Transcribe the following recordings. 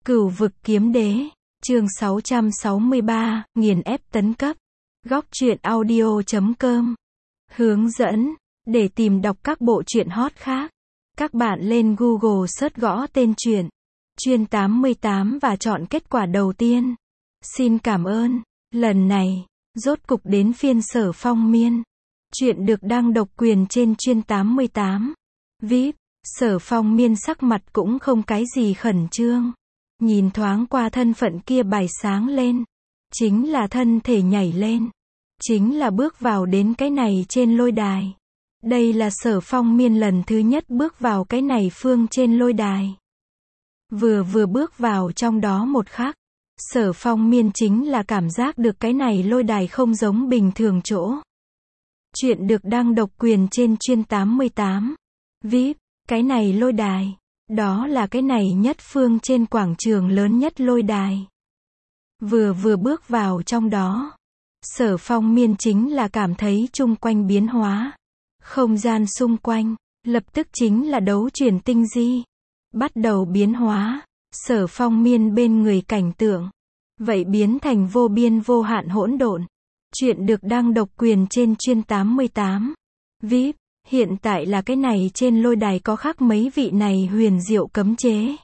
Cửu vực kiếm đế, chương 663, nghiền ép tấn cấp. Góc truyện audio.com. Hướng dẫn, để tìm đọc các bộ truyện hot khác. Các bạn lên Google search gõ tên truyện, Chuyên 88 và chọn kết quả đầu tiên. Xin cảm ơn, lần này, rốt cục đến phiên Sở Phong Miên. Chuyện được đăng độc quyền trên Chuyên 88. VIP, Sở Phong Miên sắc mặt cũng không cái gì khẩn trương. Nhìn thoáng qua thân phận kia bài sáng lên. Chính là thân thể nhảy lên. Chính là bước vào đến cái này trên lôi đài. Đây là Sở Phong Miên lần thứ nhất bước vào cái này phương trên lôi đài. Vừa bước vào trong đó một khắc, Sở Phong Miên chính là cảm giác được cái này lôi đài không giống bình thường chỗ. Chuyện được đăng độc quyền trên Chuyên 88. VIP, cái này lôi đài, đó là cái này nhất phương trên quảng trường lớn nhất lôi đài. Vừa bước vào trong đó, Sở Phong Miên chính là cảm thấy chung quanh biến hóa. Không gian xung quanh, lập tức chính là đấu chuyển tinh di. Bắt đầu biến hóa, Sở Phong Miên bên người cảnh tượng. Vậy biến thành vô biên vô hạn hỗn độn. Chuyện được đăng độc quyền trên Chuyên 88. VIP, hiện tại là cái này trên lôi đài có khác mấy vị này huyền diệu cấm chế.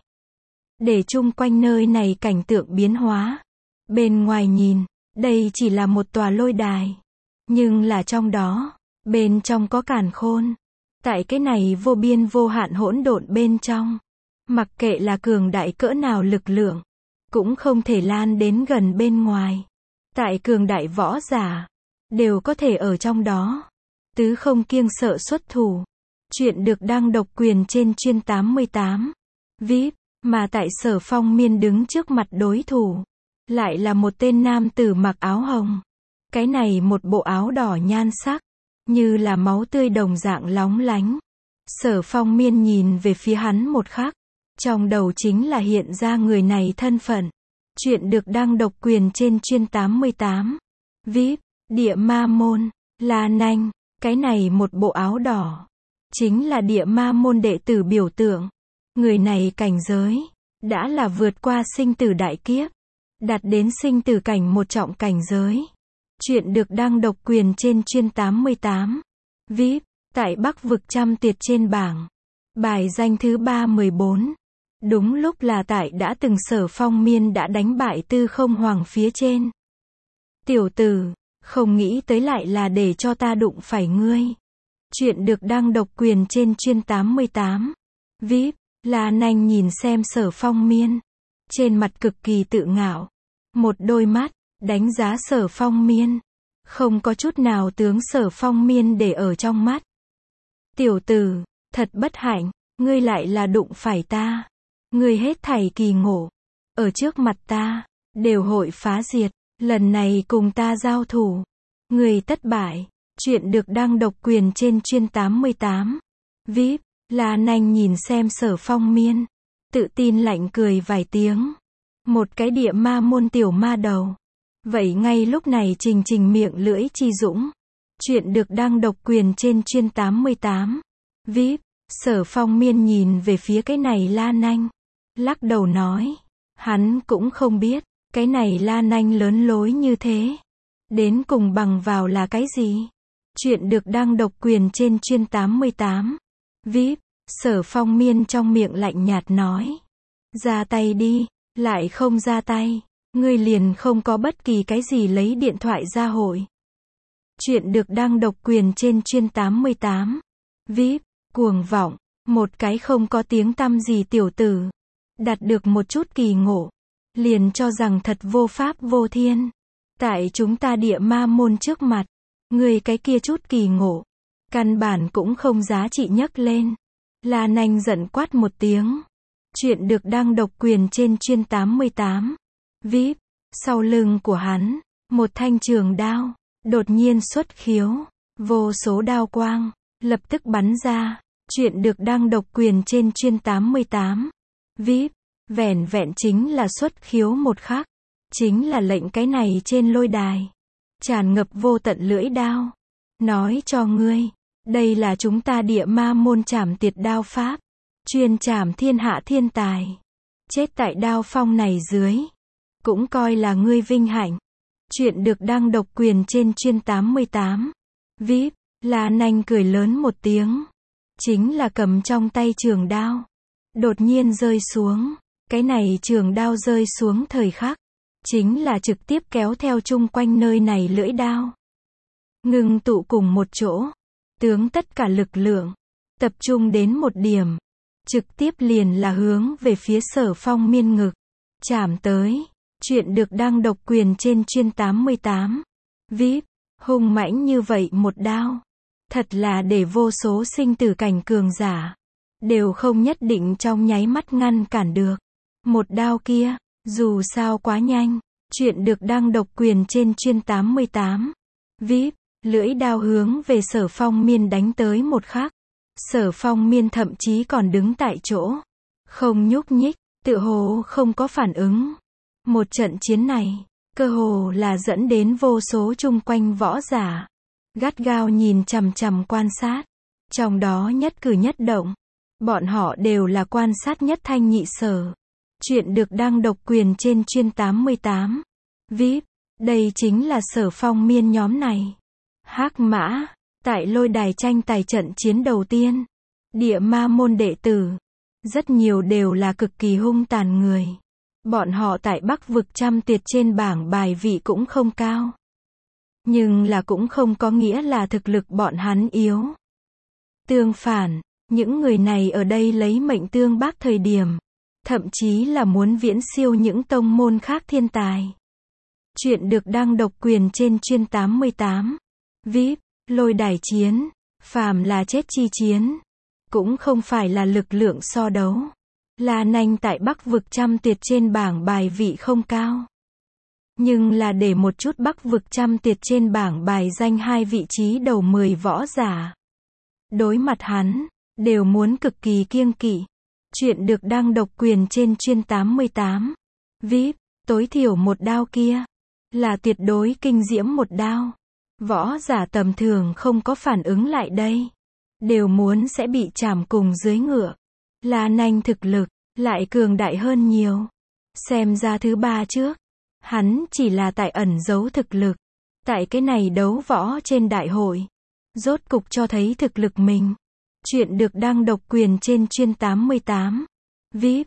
Để chung quanh nơi này cảnh tượng biến hóa. Bên ngoài nhìn, đây chỉ là một tòa lôi đài. Nhưng là trong đó, bên trong có càn khôn. Tại cái này vô biên vô hạn hỗn độn bên trong. Mặc kệ là cường đại cỡ nào lực lượng, cũng không thể lan đến gần bên ngoài. Tại cường đại võ giả, đều có thể ở trong đó. Tứ không kiêng sợ xuất thủ. Chuyện được đăng độc quyền trên Chuyên 88. VIP, mà tại Sở Phong Miên đứng trước mặt đối thủ. Lại là một tên nam tử mặc áo hồng. Cái này một bộ áo đỏ nhan sắc, như là máu tươi đồng dạng lóng lánh. Sở Phong Miên nhìn về phía hắn một khắc. Trong đầu chính là hiện ra người này thân phận. Chuyện được đăng độc quyền trên Chuyên 88. VIP, Địa Ma Môn, La Nanh. Cái này một bộ áo đỏ, chính là Địa Ma Môn đệ tử biểu tượng. Người này cảnh giới, đã là vượt qua sinh tử đại kiếp, đạt đến sinh tử cảnh một trọng cảnh giới. Chuyện được đăng độc quyền trên Chuyên 88. VIP, tại Bắc vực trăm tuyệt trên bảng. Bài danh thứ 314. Đúng lúc là tại đã từng Sở Phong Miên đã đánh bại Tư Không Hoàng phía trên. Tiểu tử, không nghĩ tới lại là để cho ta đụng phải ngươi. Chuyện được đăng độc quyền trên Chuyên 88. VIP, La Nanh nhìn xem Sở Phong Miên. Trên mặt cực kỳ tự ngạo. Một đôi mắt, đánh giá Sở Phong Miên. Không có chút nào tướng Sở Phong Miên để ở trong mắt. Tiểu tử, thật bất hạnh, ngươi lại là đụng phải ta. Ngươi hết thảy kỳ ngộ. Ở trước mặt ta, đều hội phá diệt. Lần này cùng ta giao thủ. Người thất bại. Chuyện được đăng độc quyền trên Chuyên 88. VIP, La Nanh nhìn xem Sở Phong Miên. Tự tin lạnh cười vài tiếng. Một cái Địa Ma Môn tiểu ma đầu. Vậy ngay lúc này trình miệng lưỡi chi dũng. Chuyện được đăng độc quyền trên Chuyên 88. VIP, Sở Phong Miên nhìn về phía cái này La Nanh. Lắc đầu nói. Hắn cũng không biết. Cái này La Nanh lớn lối như thế. Đến cùng bằng vào là cái gì? Chuyện được đăng độc quyền trên Chuyên 88. VIP, Sở Phong Miên trong miệng lạnh nhạt nói. Ra tay đi, lại không ra tay. Ngươi liền không có bất kỳ cái gì lấy điện thoại ra hội. Chuyện được đăng độc quyền trên Chuyên 88. VIP, cuồng vọng, một cái không có tiếng tăm gì tiểu tử. Đạt được một chút kỳ ngộ. Liền cho rằng thật vô pháp vô thiên. Tại chúng ta Địa Ma Môn trước mặt, người cái kia chút kỳ ngộ, căn bản cũng không giá trị nhắc lên. La Nanh giận quát một tiếng. Chuyện được đăng độc quyền trên Chuyên 88. VIP, sau lưng của hắn, một thanh trường đao, đột nhiên xuất khiếu. Vô số đao quang, lập tức bắn ra. Chuyện được đăng độc quyền trên Chuyên 88. VIP, vẻn vẹn chính là xuất khiếu một khắc. Chính là lệnh cái này trên lôi đài. Tràn ngập vô tận lưỡi đao. Nói cho ngươi, đây là chúng ta Địa Ma Môn trảm tiệt đao pháp. Chuyên trảm thiên hạ thiên tài. Chết tại đao phong này dưới, cũng coi là ngươi vinh hạnh. Chuyện được đăng độc quyền trên chuyên 88. VIP, La Nanh cười lớn một tiếng. Chính là cầm trong tay trường đao. Đột nhiên rơi xuống. Cái này trường đao rơi xuống thời khắc. Chính là trực tiếp kéo theo chung quanh nơi này lưỡi đao. Ngưng tụ cùng một chỗ. Tướng tất cả lực lượng. Tập trung đến một điểm. Trực tiếp liền là hướng về phía Sở Phong Miên ngực. Chảm tới. Chuyện được đăng độc quyền trên chuyên 88. VIP, hung mãnh như vậy một đao. Thật là để vô số sinh tử cảnh cường giả. Đều không nhất định trong nháy mắt ngăn cản được. Một đao kia, dù sao quá nhanh. Chuyện được đăng độc quyền trên chuyên 88. VIP, lưỡi đao hướng về Sở Phong Miên đánh tới một khắc. Sở Phong Miên thậm chí còn đứng tại chỗ. Không nhúc nhích, tựa hồ không có phản ứng. Một trận chiến này, cơ hồ là dẫn đến vô số chung quanh võ giả. Gắt gao nhìn chằm chằm quan sát. Trong đó nhất cử nhất động. Bọn họ đều là quan sát nhất Thanh Nhị Sở. Chuyện được đăng độc quyền trên chuyên 88. VIP, đây chính là Sở Phong Miên nhóm này. Hắc Mã, tại lôi đài tranh tài trận chiến đầu tiên. Địa ma môn đệ tử. Rất nhiều đều là cực kỳ hung tàn người. Bọn họ tại Bắc vực trăm tuyệt trên bảng bài vị cũng không cao. Nhưng là cũng không có nghĩa là thực lực bọn hắn yếu. Tương phản, những người này ở đây lấy mệnh tương bác thời điểm. Thậm chí là muốn viễn siêu những tông môn khác thiên tài. Chuyện được đăng độc quyền trên chuyên 88. VIP, lôi đài chiến. Phàm là chết chi chiến. Cũng không phải là lực lượng so đấu. La Nanh tại Bắc vực trăm tuyệt trên bảng bài vị không cao. Nhưng là để một chút Bắc vực trăm tuyệt trên bảng bài danh 2 vị trí đầu 10 võ giả. Đối mặt hắn, đều muốn cực kỳ kiêng kỵ. Chuyện được đăng độc quyền trên chuyên 88. VIP, tối thiểu một đao kia. Là tuyệt đối kinh diễm một đao. Võ giả tầm thường không có phản ứng lại đây. Đều muốn sẽ bị chảm cùng dưới ngựa. La Nanh thực lực, lại cường đại hơn nhiều. Xem ra thứ ba trước. Hắn chỉ là tại ẩn giấu thực lực. Tại cái này đấu võ trên đại hội. Rốt cục cho thấy thực lực mình. Chuyện được đăng độc quyền trên chuyên 88. VIP,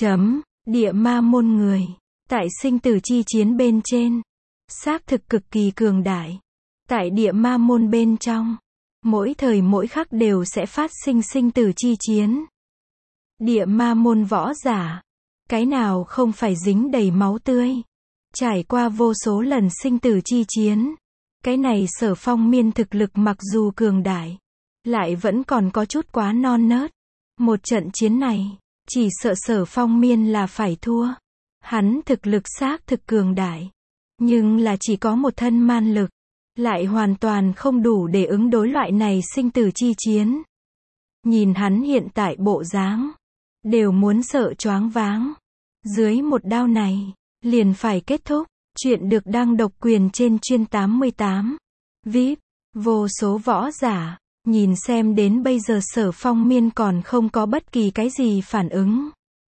địa ma môn người. Tại sinh tử chi chiến bên trên. Xác thực cực kỳ cường đại. Tại địa ma môn bên trong. Mỗi thời mỗi khắc đều sẽ phát sinh sinh tử chi chiến. Địa ma môn võ giả. Cái nào không phải dính đầy máu tươi. Trải qua vô số lần sinh tử chi chiến. Cái này Sở Phong Miên thực lực mặc dù cường đại. Lại vẫn còn có chút quá non nớt. Một trận chiến này. Chỉ sợ Sở Phong Miên là phải thua. Hắn thực lực xác thực cường đại. Nhưng là chỉ có một thân man lực. Lại hoàn toàn không đủ để ứng đối loại này sinh tử chi chiến. Nhìn hắn hiện tại bộ dáng. Đều muốn sợ choáng váng. Dưới một đao này. Liền phải kết thúc. Chuyện được đăng độc quyền trên chuyên 88. VIP, vô số võ giả. Nhìn xem đến bây giờ Sở Phong Miên còn không có bất kỳ cái gì phản ứng.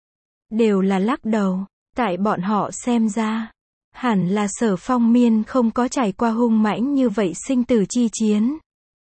Đều là lắc đầu. Tại bọn họ xem ra. Hẳn là Sở Phong Miên không có trải qua hung mãnh như vậy sinh tử chi chiến.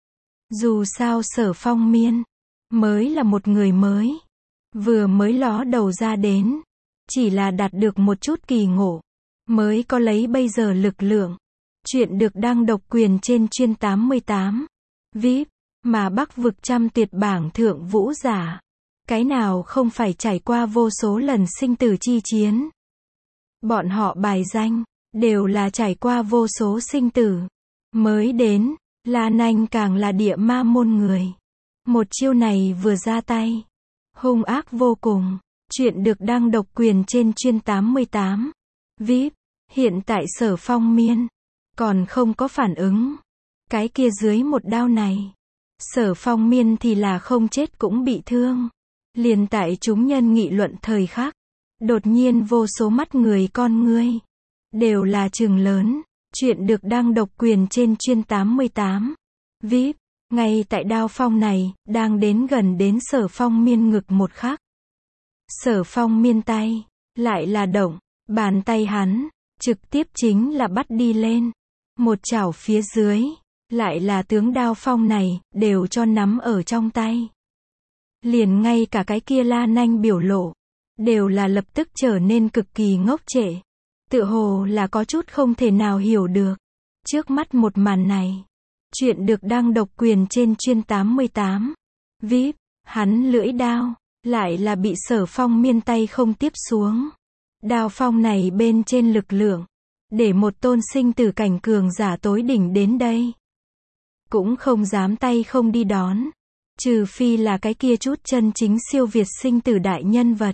Dù sao Sở Phong Miên mới là một người mới. Vừa mới ló đầu ra đến. Chỉ là đạt được một chút kỳ ngộ. Mới có lấy bây giờ lực lượng. Chuyện được đăng độc quyền trên chuyên 88. VIP, mà Bắc vực trăm tuyệt bảng thượng vũ giả. Cái nào không phải trải qua vô số lần sinh tử chi chiến. Bọn họ bài danh, đều là trải qua vô số sinh tử. Mới đến, La Nanh càng là địa ma môn người. Một chiêu này vừa ra tay. Hung ác vô cùng. Chuyện được đăng độc quyền trên chuyên 88. VIP, hiện tại Sở Phong Miên. Còn không có phản ứng. Cái kia dưới một đao này. Sở Phong Miên thì là không chết cũng bị thương. Liền tại chúng nhân nghị luận thời khắc. Đột nhiên vô số mắt người con ngươi. Đều là trừng lớn. Chuyện được đăng độc quyền trên chuyên 88. VIP, ngay tại đao phong này, đang đến gần đến Sở Phong Miên ngực một khắc. Sở Phong Miên tay, lại là động, bàn tay hắn, trực tiếp chính là bắt đi lên. Một chảo phía dưới, lại là tướng Đao Phong này, đều cho nắm ở trong tay. Liền ngay cả cái kia La Nanh biểu lộ, đều là lập tức trở nên cực kỳ ngốc trệ. Tựa hồ là có chút không thể nào hiểu được. Trước mắt một màn này. Chuyện được đăng độc quyền trên chuyên 88. VIP, hắn lưỡi đao, lại là bị Sở Phong miên tay không tiếp xuống. Đao phong này bên trên lực lượng, để một tôn sinh tử cảnh cường giả tối đỉnh đến đây. Cũng không dám tay không đi đón. Trừ phi là cái kia chút chân chính siêu việt sinh tử đại nhân vật.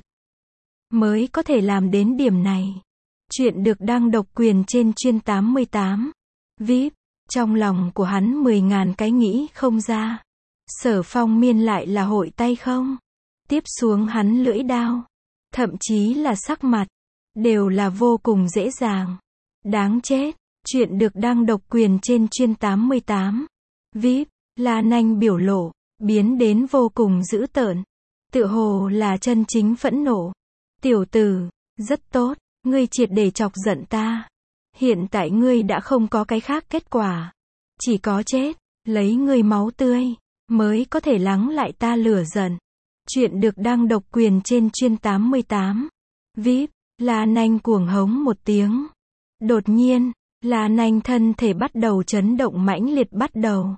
Mới có thể làm đến điểm này. Chuyện được đăng độc quyền trên chuyên 88. VIP, trong lòng của hắn 10.000 cái nghĩ không ra. Sở Phong miên lại là hội tay không. Tiếp xuống hắn lưỡi đao. Thậm chí là sắc mặt. Đều là vô cùng dễ dàng. Đáng chết. Chuyện được đăng độc quyền trên chuyên 88. VIP, La Nanh biểu lộ, biến đến vô cùng dữ tợn. Tựa hồ là chân chính phẫn nộ. Tiểu tử, rất tốt, ngươi triệt để chọc giận ta. Hiện tại ngươi đã không có cái khác kết quả. Chỉ có chết, lấy ngươi máu tươi, mới có thể lắng lại ta lửa giận. Chuyện được đăng độc quyền trên chuyên 88. VIP, La Nanh cuồng hống một tiếng. Đột nhiên, La Nanh thân thể bắt đầu chấn động mãnh liệt bắt đầu.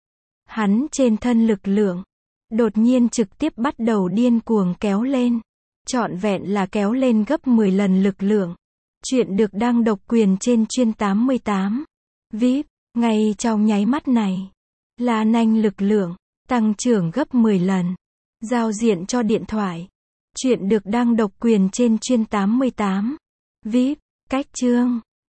Hắn trên thân lực lượng, đột nhiên trực tiếp bắt đầu điên cuồng kéo lên. Trọn vẹn là kéo lên gấp 10 lần lực lượng. Chuyện được đăng độc quyền trên chuyên 88. VIP, ngay trong nháy mắt này, La Nanh lực lượng, tăng trưởng gấp 10 lần. Giao diện cho điện thoại. Chuyện được đăng độc quyền trên chuyên 88. VIP, cách chương.